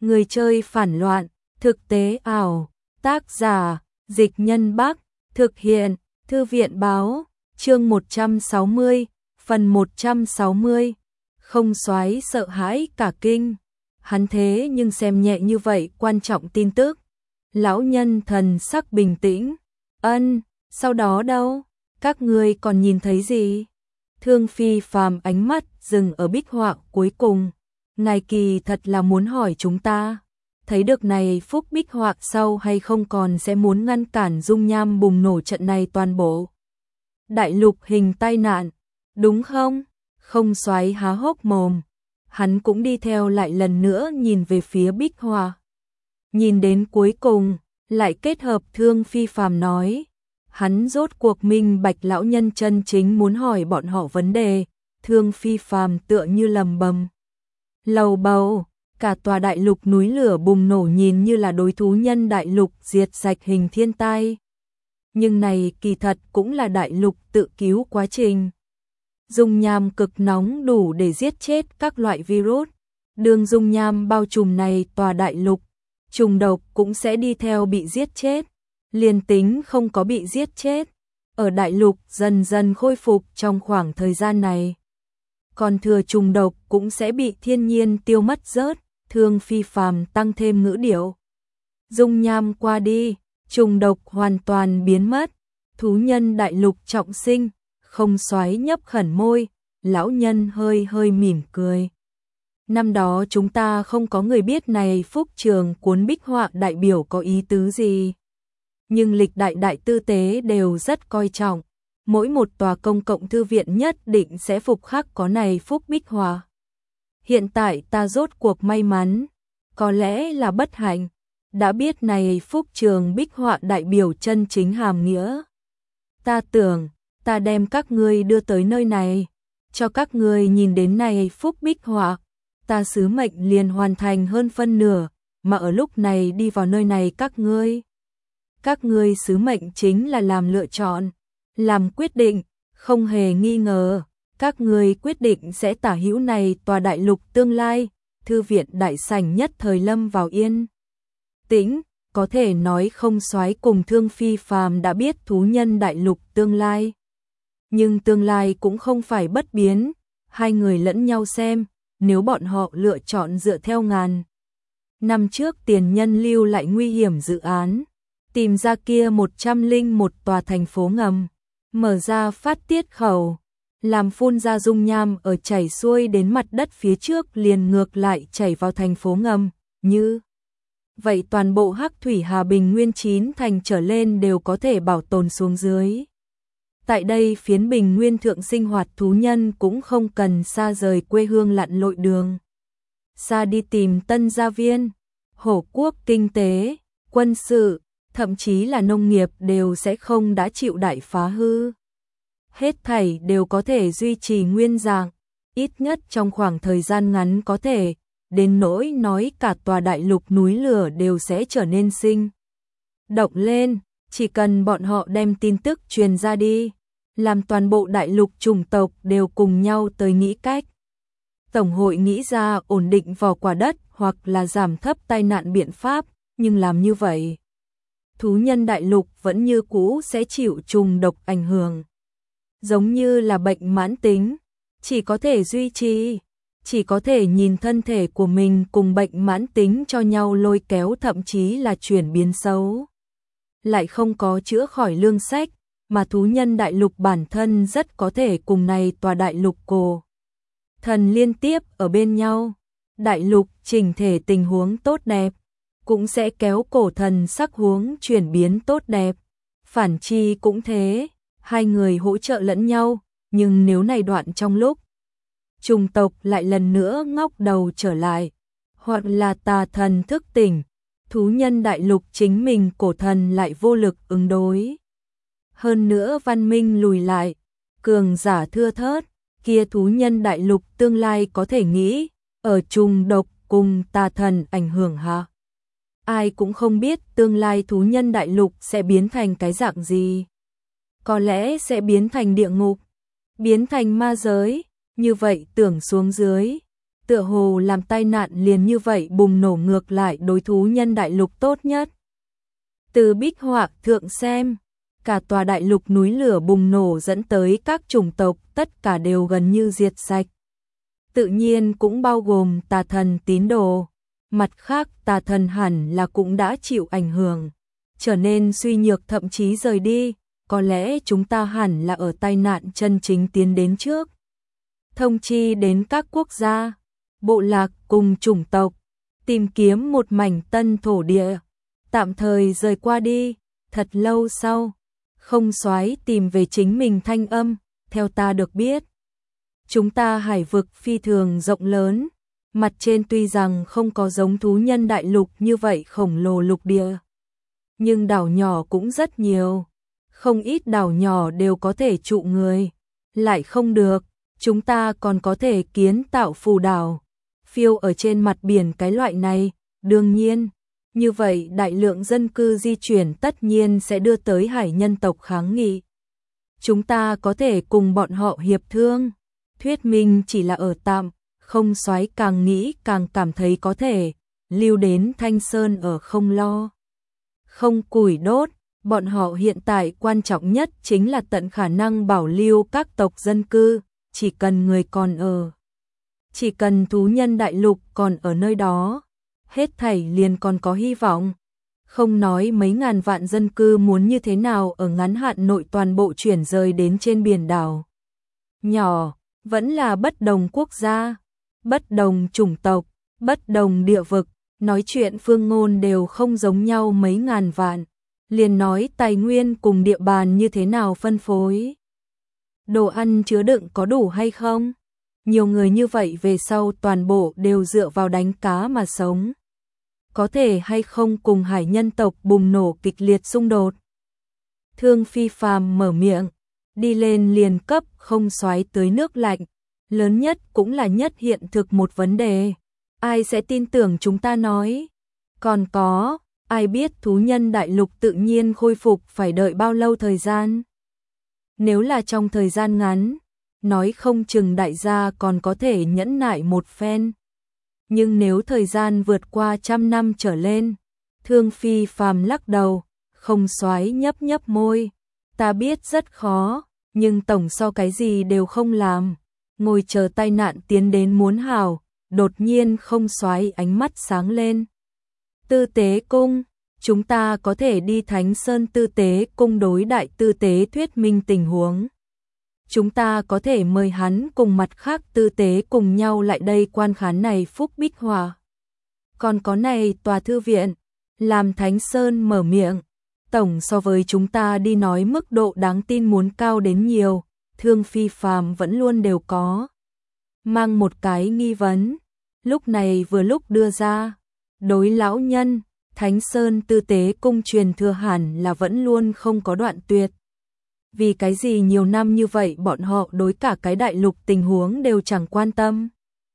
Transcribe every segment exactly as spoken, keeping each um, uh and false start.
Người chơi phản loạn, thực tế ảo, tác giả, Dịch Nhân Bắc, thực hiện, Thư viện báo, chương một trăm sáu mươi, phần một trăm sáu mươi, không soái sợ hãi cả kinh, hắn thế nhưng xem nhẹ như vậy quan trọng tin tức. Lão nhân thần sắc bình tĩnh, ân, sau đó đâu, các ngươi còn nhìn thấy gì? Thương Phi Phàm ánh mắt dừng ở bích họa cuối cùng, ngài kỳ thật là muốn hỏi chúng ta, thấy được này phúc bích họa sau hay không còn sẽ muốn ngăn cản dung nham bùng nổ trận này toàn bộ. Đại lục hình tai nạn, đúng không? Không soái há hốc mồm, hắn cũng đi theo lại lần nữa nhìn về phía bích họa. Nhìn đến cuối cùng, lại kết hợp Thương Phi Phàm nói, hắn rốt cuộc minh bạch lão nhân chân chính muốn hỏi bọn họ vấn đề. Thương Phi Phàm tựa như lầm bầm lầu bầu, cả tòa đại lục núi lửa bùng nổ nhìn như là đối thú nhân đại lục diệt sạch hình thiên tai. Nhưng này kỳ thật cũng là đại lục tự cứu quá trình. Dung nham cực nóng đủ để giết chết các loại virus. Đường dung nham bao trùm này tòa đại lục, trùng độc cũng sẽ đi theo bị giết chết. Liên tính không có bị giết chết, ở đại lục dần dần khôi phục trong khoảng thời gian này. Còn thừa trùng độc cũng sẽ bị thiên nhiên tiêu mất rớt. Thương Phi Phàm tăng thêm ngữ điệu. Dung nham qua đi, trùng độc hoàn toàn biến mất. Thú nhân đại lục trọng sinh, không soái nhấp khẩn môi, lão nhân hơi hơi mỉm cười. Năm đó chúng ta không có người biết này phúc trường cuốn bích họa đại biểu có ý tứ gì. Nhưng lịch đại đại tư tế đều rất coi trọng. Mỗi một tòa công cộng thư viện nhất định sẽ phục khắc có này phúc bích họa. Hiện tại ta rốt cuộc may mắn, có lẽ là bất hạnh, đã biết này phúc trường bích họa đại biểu chân chính hàm nghĩa. Ta tưởng, ta đem các ngươi đưa tới nơi này, cho các ngươi nhìn đến này phúc bích họa, ta sứ mệnh liền hoàn thành hơn phân nửa, mà ở lúc này đi vào nơi này các ngươi. Các ngươi sứ mệnh chính là làm lựa chọn, làm quyết định, không hề nghi ngờ. Các người quyết định sẽ tả hữu này tòa đại lục tương lai. Thư viện đại sảnh nhất thời lâm vào yên tĩnh, có thể nói không soái cùng Thương Phi Phàm đã biết thú nhân đại lục tương lai. Nhưng tương lai cũng không phải bất biến, hai người lẫn nhau xem, nếu bọn họ lựa chọn dựa theo ngàn năm trước tiền nhân lưu lại nguy hiểm dự án, tìm ra kia một trăm linh một tòa thành phố ngầm, mở ra phát tiết khẩu, làm phun ra dung nham ở chảy xuôi đến mặt đất phía trước liền ngược lại chảy vào thành phố ngầm, như vậy toàn bộ Hắc Thủy Hà Bình Nguyên chín thành trở lên đều có thể bảo tồn xuống dưới. Tại đây phiến Bình Nguyên thượng sinh hoạt thú nhân cũng không cần xa rời quê hương lặn lội đường xa đi tìm tân gia viên. Hổ quốc kinh tế, quân sự, thậm chí là nông nghiệp đều sẽ không đã chịu đại phá hư. Hết thảy đều có thể duy trì nguyên dạng, ít nhất trong khoảng thời gian ngắn có thể, đến nỗi nói cả tòa đại lục núi lửa đều sẽ trở nên sinh động lên, chỉ cần bọn họ đem tin tức truyền ra đi, làm toàn bộ đại lục chủng tộc đều cùng nhau tới nghĩ cách. Tổng hội nghĩ ra ổn định vỏ quả đất hoặc là giảm thấp tai nạn biện pháp, nhưng làm như vậy, thú nhân đại lục vẫn như cũ sẽ chịu trùng độc ảnh hưởng. Giống như là bệnh mãn tính, chỉ có thể duy trì, chỉ có thể nhìn thân thể của mình cùng bệnh mãn tính cho nhau lôi kéo, thậm chí là chuyển biến xấu. Lại không có chữa khỏi lương sách, mà thú nhân đại lục bản thân rất có thể cùng này tòa đại lục cổ thần liên tiếp ở bên nhau. Đại lục chỉnh thể tình huống tốt đẹp, cũng sẽ kéo cổ thần sắc huống chuyển biến tốt đẹp. Phản chi cũng thế. Hai người hỗ trợ lẫn nhau, nhưng nếu này đoạn trong lúc trùng tộc lại lần nữa ngóc đầu trở lại, hoặc là tà thần thức tỉnh, thú nhân đại lục chính mình cổ thần lại vô lực ứng đối. Hơn nữa văn minh lùi lại, cường giả thưa thớt, kia thú nhân đại lục tương lai có thể nghĩ, ở trùng độc cùng tà thần ảnh hưởng hạ. Ai cũng không biết tương lai thú nhân đại lục sẽ biến thành cái dạng gì. Có lẽ sẽ biến thành địa ngục, biến thành ma giới, như vậy tưởng xuống dưới, tựa hồ làm tai nạn liền như vậy bùng nổ ngược lại đối thú nhân đại lục tốt nhất. Từ bích họa thượng xem, cả tòa đại lục núi lửa bùng nổ dẫn tới các chủng tộc tất cả đều gần như diệt sạch. Tự nhiên cũng bao gồm tà thần tín đồ. Mặt khác tà thần hẳn là cũng đã chịu ảnh hưởng, trở nên suy nhược thậm chí rời đi, có lẽ chúng ta hẳn là ở tai nạn chân chính tiến đến trước. Thông chi đến các quốc gia, bộ lạc cùng chủng tộc, tìm kiếm một mảnh tân thổ địa, tạm thời rời qua đi. Thật lâu sau, không soái tìm về chính mình thanh âm, theo ta được biết. Chúng ta hải vực phi thường rộng lớn, mặt trên tuy rằng không có giống thú nhân đại lục như vậy khổng lồ lục địa, nhưng đảo nhỏ cũng rất nhiều, không ít đảo nhỏ đều có thể trụ người, lại không được, chúng ta còn có thể kiến tạo phù đảo, phiêu ở trên mặt biển cái loại này, đương nhiên, như vậy đại lượng dân cư di chuyển tất nhiên sẽ đưa tới hải nhân tộc kháng nghị. Chúng ta có thể cùng bọn họ hiệp thương, thuyết minh chỉ là ở tạm. Không soái càng nghĩ càng cảm thấy có thể, lưu đến Thanh Sơn ở không lo. Không củi đốt, bọn họ hiện tại quan trọng nhất chính là tận khả năng bảo lưu các tộc dân cư, chỉ cần người còn ở. Chỉ cần thú nhân đại lục còn ở nơi đó, hết thảy liền còn có hy vọng. Không nói mấy ngàn vạn dân cư muốn như thế nào ở ngắn hạn nội toàn bộ chuyển rời đến trên biển đảo. Nhỏ, vẫn là bất đồng quốc gia. Bất đồng chủng tộc, bất đồng địa vực, nói chuyện phương ngôn đều không giống nhau mấy ngàn vạn, liền nói tài nguyên cùng địa bàn như thế nào phân phối. Đồ ăn chứa đựng có đủ hay không? Nhiều người như vậy về sau toàn bộ đều dựa vào đánh cá mà sống. Có thể hay không cùng hải nhân tộc bùng nổ kịch liệt xung đột? Thương Phi Phàm mở miệng, đi lên liền cấp không soái tới nước lạnh. Lớn nhất cũng là nhất hiện thực một vấn đề. Ai sẽ tin tưởng chúng ta nói? Còn có, ai biết thú nhân đại lục tự nhiên khôi phục phải đợi bao lâu thời gian? Nếu là trong thời gian ngắn, nói không chừng đại gia còn có thể nhẫn nại một phen. Nhưng nếu thời gian vượt qua trăm năm trở lên, Thương Phi Phàm lắc đầu, không soái nhấp nhấp môi. Ta biết rất khó, nhưng tổng so cái gì đều không làm. Ngồi chờ tai nạn tiến đến muốn hảo, đột nhiên không soái ánh mắt sáng lên. Tư tế cung, chúng ta có thể đi Thánh Sơn tư tế cung đối đại tư tế thuyết minh tình huống. Chúng ta có thể mời hắn cùng mặt khác tư tế cùng nhau lại đây quan khán này phúc bích hòa. Còn có này tòa thư viện, làm Thánh Sơn mở miệng, tổng so với chúng ta đi nói mức độ đáng tin muốn cao đến nhiều. Thương Phi Phàm vẫn luôn đều có mang một cái nghi vấn, lúc này vừa lúc đưa ra, đối lão nhân, Thánh Sơn tư tế cung truyền thừa hẳn là vẫn luôn không có đoạn tuyệt. Vì cái gì nhiều năm như vậy bọn họ đối cả cái đại lục tình huống đều chẳng quan tâm?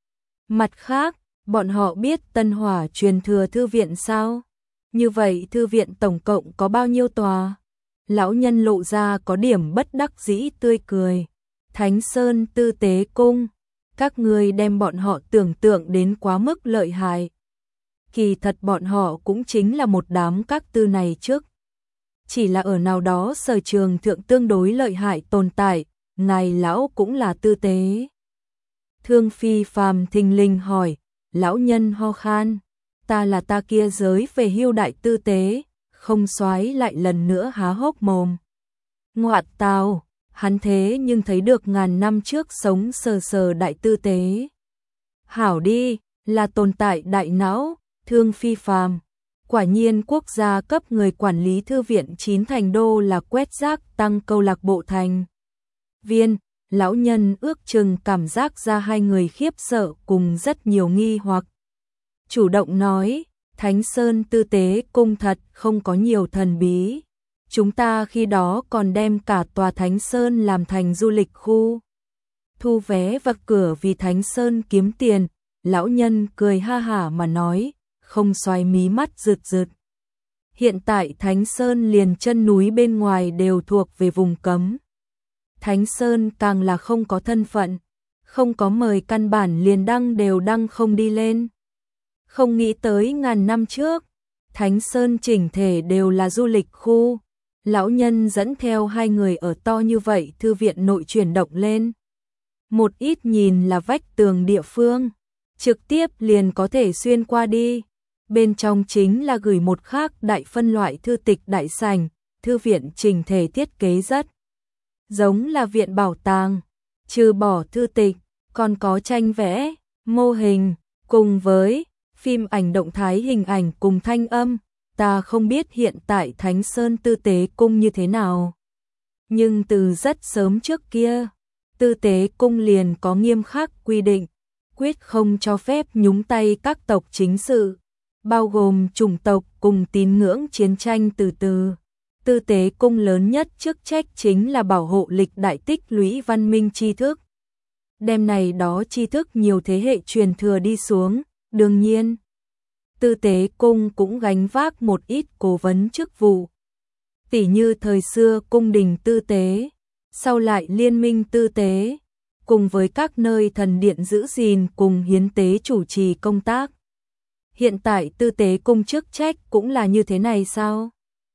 Mặt khác, bọn họ biết Tân Hỏa truyền thừa thư viện sao? Như vậy thư viện tổng cộng có bao nhiêu tòa? Lão nhân lộ ra có điểm bất đắc dĩ tươi cười. Thánh Sơn tư tế cung, các người đem bọn họ tưởng tượng đến quá mức lợi hại. Kỳ thật bọn họ cũng chính là một đám các tư này trước. Chỉ là ở nào đó sở trường thượng tương đối lợi hại tồn tại, ngài lão cũng là tư tế. Thương Phi Phàm thình lình hỏi, lão nhân ho khan, ta là ta kia giới về hưu đại tư tế. Không soái lại lần nữa há hốc mồm. Ngoạt tào, hắn thế nhưng thấy được ngàn năm trước sống sờ sờ đại tư tế. Hảo đi, là tồn tại đại não, Thương Phi Phàm. Quả nhiên quốc gia cấp người quản lý thư viện chín thành đô là quét rác tăng câu lạc bộ thành viên. Lão nhân ước chừng cảm giác ra hai người khiếp sợ cùng rất nhiều nghi hoặc. Chủ động nói, Thánh Sơn tư tế cung thật không có nhiều thần bí. Chúng ta khi đó còn đem cả tòa Thánh Sơn làm thành du lịch khu. Thu vé vào cửa vì Thánh Sơn kiếm tiền. Lão nhân cười ha hả mà nói, không xoay mí mắt rực rực. Hiện tại Thánh Sơn liền chân núi bên ngoài đều thuộc về vùng cấm. Thánh Sơn càng là không có thân phận, Không có mời căn bản liền đăng đều đăng không đi lên. Không nghĩ tới ngàn năm trước, Thánh Sơn chỉnh thể đều là du lịch khu. Lão nhân dẫn theo hai người ở to như vậy thư viện nội chuyển động lên. Một ít nhìn là vách tường địa phương, trực tiếp liền có thể xuyên qua đi. Bên trong chính là gửi một khác đại phân loại thư tịch đại sảnh, thư viện chỉnh thể thiết kế rất giống là viện bảo tàng, trừ bỏ thư tịch, còn có tranh vẽ, mô hình, cùng với phim ảnh động thái hình ảnh cùng thanh âm. Ta không biết hiện tại Thánh Sơn Tư Tế Cung như thế nào, nhưng từ rất sớm trước kia, Tư Tế Cung liền có nghiêm khắc quy định, quyết không cho phép nhúng tay các tộc chính sự, bao gồm chủng tộc cùng tín ngưỡng chiến tranh. Từ từ, Tư Tế Cung lớn nhất chức trách chính là bảo hộ lịch đại tích lũy văn minh tri thức. Đem này đó tri thức nhiều thế hệ truyền thừa đi xuống, đương nhiên, Tư Tế Cung cũng gánh vác một ít cố vấn chức vụ. Tỉ như thời xưa cung đình tư tế, sau lại liên minh tư tế, cùng với các nơi thần điện giữ gìn cùng hiến tế chủ trì công tác. Hiện tại Tư Tế Cung chức trách cũng là như thế này sao?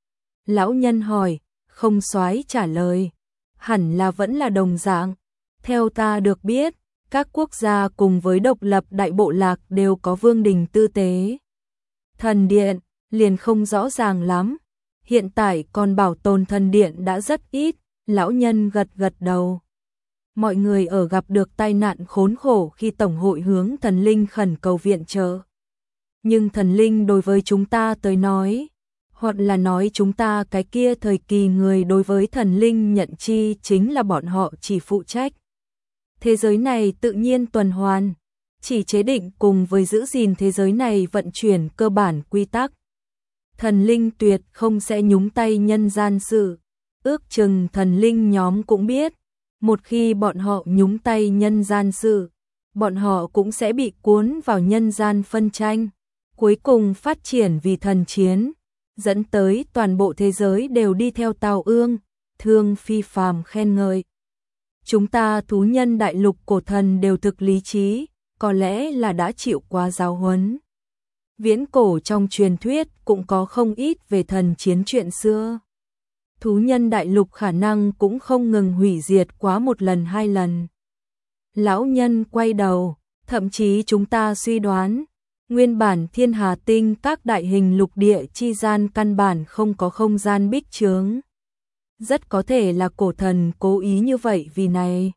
Lão nhân hỏi, không soái trả lời, hẳn là vẫn là đồng dạng. Theo ta được biết, các quốc gia cùng với độc lập đại bộ lạc đều có vương đình tư tế. Thần điện, liền không rõ ràng lắm. Hiện tại còn bảo tồn thần điện đã rất ít, lão nhân gật gật đầu. Mọi người ở gặp được tai nạn khốn khổ khi Tổng hội hướng thần linh khẩn cầu viện trợ. Nhưng thần linh đối với chúng ta tới nói, hoặc là nói chúng ta cái kia thời kỳ người đối với thần linh nhận chi chính là bọn họ chỉ phụ trách thế giới này tự nhiên tuần hoàn, chỉ chế định cùng với giữ gìn thế giới này vận chuyển cơ bản quy tắc. Thần linh tuyệt không sẽ nhúng tay nhân gian sự. Ước chừng thần linh nhóm cũng biết, một khi bọn họ nhúng tay nhân gian sự, bọn họ cũng sẽ bị cuốn vào nhân gian phân tranh, cuối cùng phát triển vì thần chiến, dẫn tới toàn bộ thế giới đều đi theo Tào Ương. Thương Phi Phàm khen ngợi. Chúng ta thú nhân đại lục cổ thần đều thực lý trí, có lẽ là đã chịu qua giáo huấn. Viễn cổ trong truyền thuyết cũng có không ít về thần chiến chuyện xưa. Thú nhân đại lục khả năng cũng không ngừng hủy diệt quá một lần hai lần. Lão nhân quay đầu, thậm chí chúng ta suy đoán, nguyên bản thiên hà tinh các đại hình lục địa chi gian căn bản không có không gian bích chướng. Rất có thể là cổ thần cố ý như vậy vì này.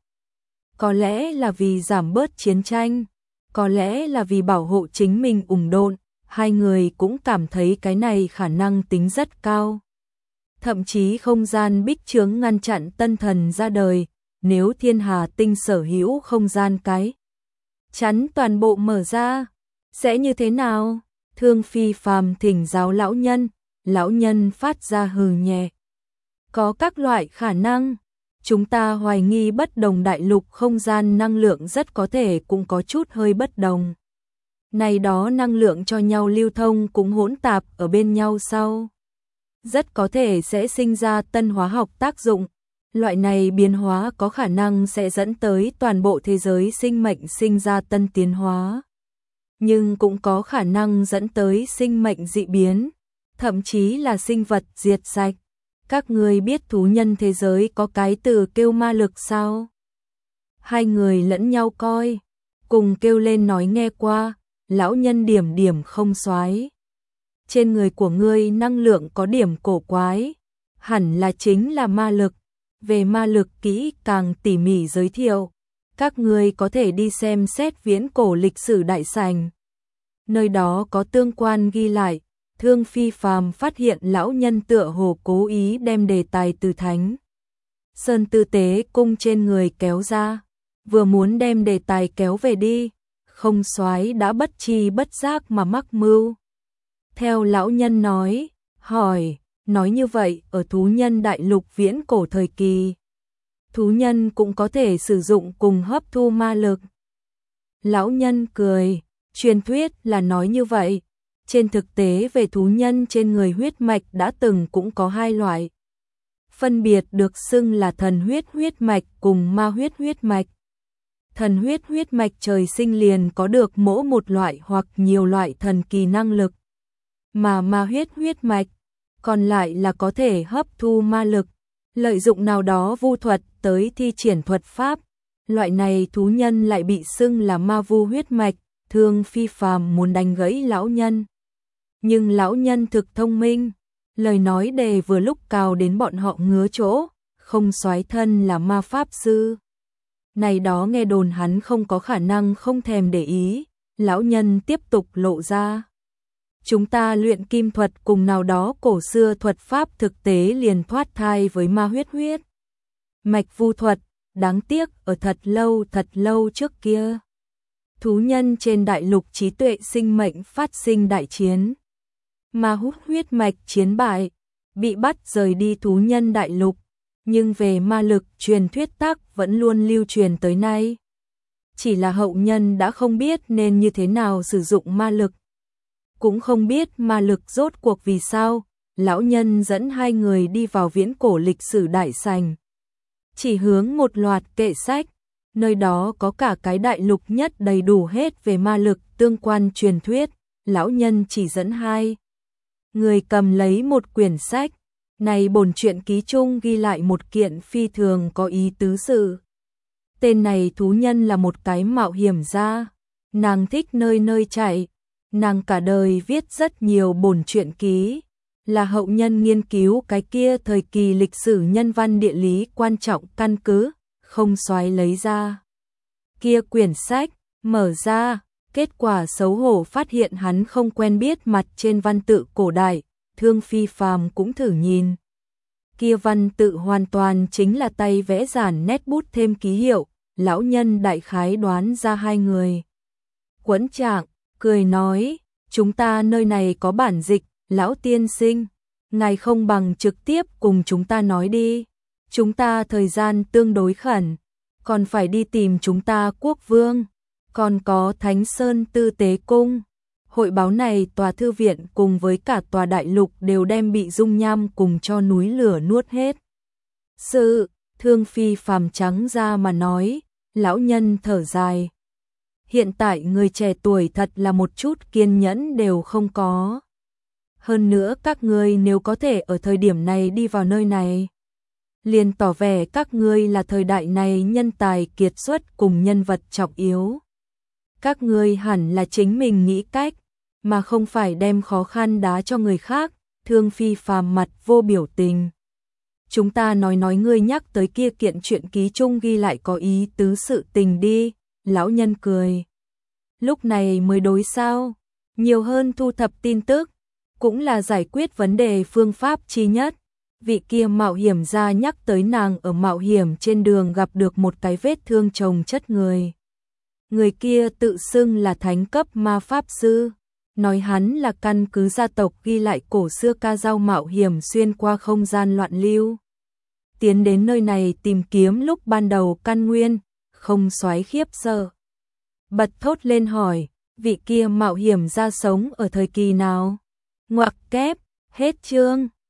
Có lẽ là vì giảm bớt chiến tranh, có lẽ là vì bảo hộ chính mình ủng độn, hai người cũng cảm thấy cái này khả năng tính rất cao. Thậm chí không gian bích chướng ngăn chặn tân thần ra đời, nếu thiên hà tinh sở hữu không gian cái chắn toàn bộ mở ra, sẽ như thế nào? Thương Phi Phàm thỉnh giáo lão nhân, lão nhân phát ra hừ nhẹ. Có các loại khả năng, chúng ta hoài nghi bất đồng đại lục không gian năng lượng rất có thể cũng có chút hơi bất đồng. Này đó năng lượng cho nhau lưu thông cũng hỗn tạp ở bên nhau sau. Rất có thể sẽ sinh ra tân hóa học tác dụng. Loại này biến hóa có khả năng sẽ dẫn tới toàn bộ thế giới sinh mệnh sinh ra tân tiến hóa. Nhưng cũng có khả năng dẫn tới sinh mệnh dị biến, thậm chí là sinh vật diệt sạch. Các người biết thú nhân thế giới có cái từ kêu ma lực sao? Hai người lẫn nhau coi, cùng kêu lên nói nghe qua, lão nhân điểm điểm không soái. Trên người của ngươi năng lượng có điểm cổ quái, hẳn là chính là ma lực. Về ma lực kỹ càng tỉ mỉ giới thiệu, các ngươi có thể đi xem xét viễn cổ lịch sử đại sảnh. Nơi đó có tương quan ghi lại. Thương Phi Phàm phát hiện lão nhân tựa hồ cố ý đem đề tài từ Thánh Sơn Tư Tế Cung trên người kéo ra, vừa muốn đem đề tài kéo về đi, không soái đã bất tri bất giác mà mắc mưu. Theo lão nhân nói, hỏi, nói như vậy ở thú nhân đại lục viễn cổ thời kỳ, thú nhân cũng có thể sử dụng cùng hấp thu ma lực. Lão nhân cười, truyền thuyết là nói như vậy. Trên thực tế về thú nhân trên người huyết mạch đã từng cũng có hai loại. Phân biệt được xưng là thần huyết huyết mạch cùng ma huyết huyết mạch. thần huyết huyết mạch trời sinh liền có được mỗi một loại hoặc nhiều loại thần kỳ năng lực. Mà ma huyết huyết mạch, còn lại là có thể hấp thu ma lực, lợi dụng nào đó vu thuật tới thi triển thuật pháp. Loại này thú nhân lại bị xưng là ma vu huyết mạch, Thương Phi Phàm muốn đánh gãy lão nhân. Nhưng lão nhân thực thông minh, lời nói đề vừa lúc cào đến bọn họ ngứa chỗ, không soái thân là ma pháp sư. Này đó nghe đồn hắn không có khả năng không thèm để ý, lão nhân tiếp tục lộ ra. Chúng ta luyện kim thuật cùng nào đó cổ xưa thuật pháp thực tế liền thoát thai với ma huyết huyết mạch vu thuật, đáng tiếc ở thật lâu thật lâu trước kia. Thú nhân trên đại lục trí tuệ sinh mệnh phát sinh đại chiến. Ma hút huyết mạch chiến bại, bị bắt rời đi thú nhân đại lục, nhưng về ma lực truyền thuyết tác vẫn luôn lưu truyền tới nay. Chỉ là hậu nhân đã không biết nên như thế nào sử dụng ma lực. Cũng không biết ma lực rốt cuộc vì sao, lão nhân dẫn hai người đi vào viễn cổ lịch sử đại sành. Chỉ hướng một loạt kệ sách, nơi đó có cả cái đại lục nhất đầy đủ hết về ma lực tương quan truyền thuyết, lão nhân chỉ dẫn hai. Người cầm lấy một quyển sách, này bổn truyện ký chung ghi lại một kiện phi thường có ý tứ sự. Tên này thú nhân là một cái mạo hiểm gia, nàng thích nơi nơi chạy, nàng cả đời viết rất nhiều bổn truyện ký, là hậu nhân nghiên cứu cái kia thời kỳ lịch sử nhân văn địa lý quan trọng căn cứ, không xoáy lấy ra. Kia quyển sách, mở ra, kết quả xấu hổ phát hiện hắn không quen biết mặt trên văn tự cổ đại, Thương Phi Phàm cũng thử nhìn. Kia văn tự hoàn toàn chính là tay vẽ giản nét bút thêm ký hiệu, lão nhân đại khái đoán ra hai người. Quẫn trạng, cười nói, chúng ta nơi này có bản dịch, lão tiên sinh, ngài không bằng trực tiếp cùng chúng ta nói đi. Chúng ta thời gian tương đối khẩn, còn phải đi tìm chúng ta quốc vương, còn có Thánh Sơn Tư Tế Cung. Hội báo này tòa thư viện cùng với cả tòa đại lục đều đem bị dung nham cùng cho núi lửa nuốt hết. Sự, Thương Phi Phàm trắng ra mà nói, lão nhân thở dài. Hiện tại người trẻ tuổi thật là một chút kiên nhẫn đều không có. Hơn nữa các ngươi nếu có thể ở thời điểm này đi vào nơi này, liền tỏ vẻ các ngươi là thời đại này nhân tài kiệt xuất cùng nhân vật trọng yếu. Các ngươi hẳn là chính mình nghĩ cách, mà không phải đem khó khăn đá cho người khác. Thương Phi Phàm mặt vô biểu tình. Chúng ta nói nói ngươi nhắc tới kia kiện chuyện ký chung ghi lại có ý tứ sự tình đi, lão nhân cười. Lúc này mới đối sao, nhiều hơn thu thập tin tức, cũng là giải quyết vấn đề phương pháp chi nhất. Vị kia mạo hiểm ra nhắc tới nàng ở mạo hiểm trên đường gặp được một cái vết thương chồng chất người. Người kia tự xưng là thánh cấp ma pháp sư, nói hắn là căn cứ gia tộc ghi lại cổ xưa ca dao mạo hiểm xuyên qua không gian loạn lưu. Tiến đến nơi này tìm kiếm lúc ban đầu căn nguyên, không xoáy khiếp sợ. Bật thốt lên hỏi, vị kia mạo hiểm ra sống ở thời kỳ nào? Ngoặc kép, hết chương.